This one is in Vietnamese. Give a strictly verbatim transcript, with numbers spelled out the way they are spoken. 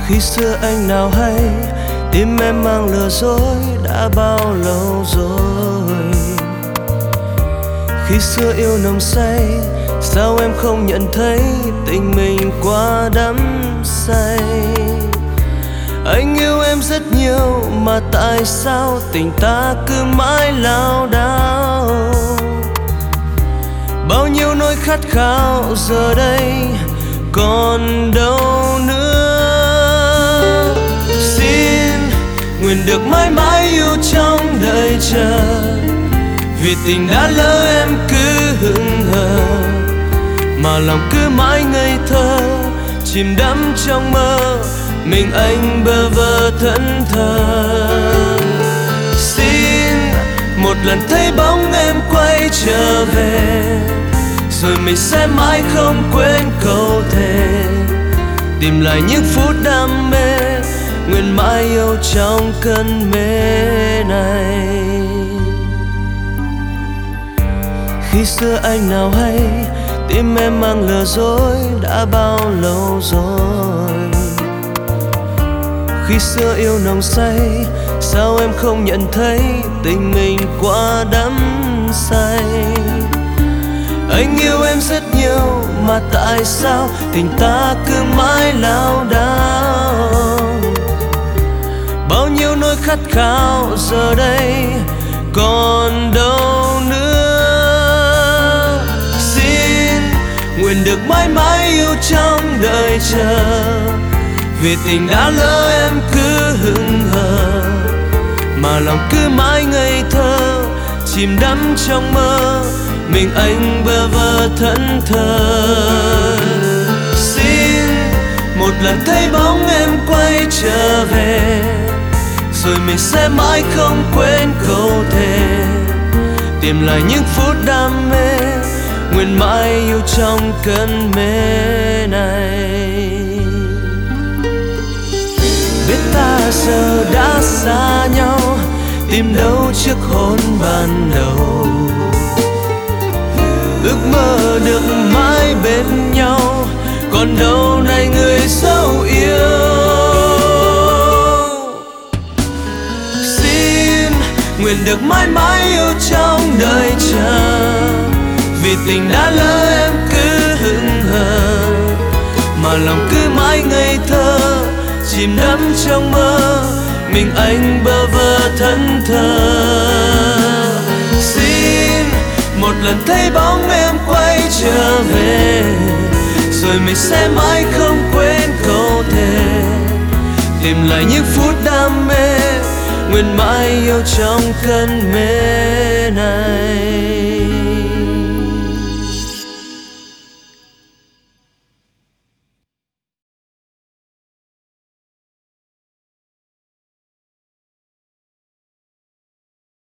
Khi xưa anh nào hay tim em mang lừa dối đã bao lâu rồi. Khi xưa yêu nồng say sao em không nhận thấy tình mình quá đắm say. Anh yêu em rất nhiều mà tại sao tình ta cứ mãi lao đao. Bao nhiêu nỗi khát khao giờ đây còn đâu nữa. Xin nguyện được mãi mãi yêu trong đời chờ, vì tình đã lỡ em cứ hững hờ, mà lòng cứ mãi ngây thơ chìm đắm trong mơ, mình anh bơ vơ thẫn thờ. Xin một lần thấy bóng em quay trở về, rồi mình sẽ mãi không quên câu thề, tìm lại những phút đam mê, nguyện mãi yêu trong cơn mê này. Khi xưa anh nào hay tim em mang lừa dối đã bao lâu rồi. Khi xưa yêu nồng say sao em không nhận thấy tình mình quá đắm say. Anh yêu em rất nhiều mà tại sao tình ta cứ mãi lao đao. Bao nhiêu nỗi khát khao giờ đây còn đâu nữa. Xin nguyện được mãi mãi yêu trong đời chờ, vì tình đã lỡ em cứ hững hờ, mà lòng cứ mãi ngây thơ chìm đắm trong mơ, mình anh bơ vơ thẫn thờ. Xin một lần thấy bóng em quay trở về, rồi mình sẽ mãi không quên câu thề, tìm lại những phút đam mê, nguyện mãi yêu trong cơn mê này. Biết ta giờ đã xa nhau, tìm đâu chiếc hôn ban đầu. Ước mơ được mãi bên nhau, còn đâu này người dấu yêu. Xin nguyện được mãi mãi yêu trong đời chờ, vì tình đã lỡ em cứ hững hờ, mà lòng cứ mãi ngây thơ chìm đắm trong mơ, mình anh bơ vơ thẫn thờ. Xin một lần thấy bóng em quay trở về, rồi mình sẽ mãi không quên câu thề, tìm lại những phút đam mê, nguyện mãi yêu trong cơn mê này.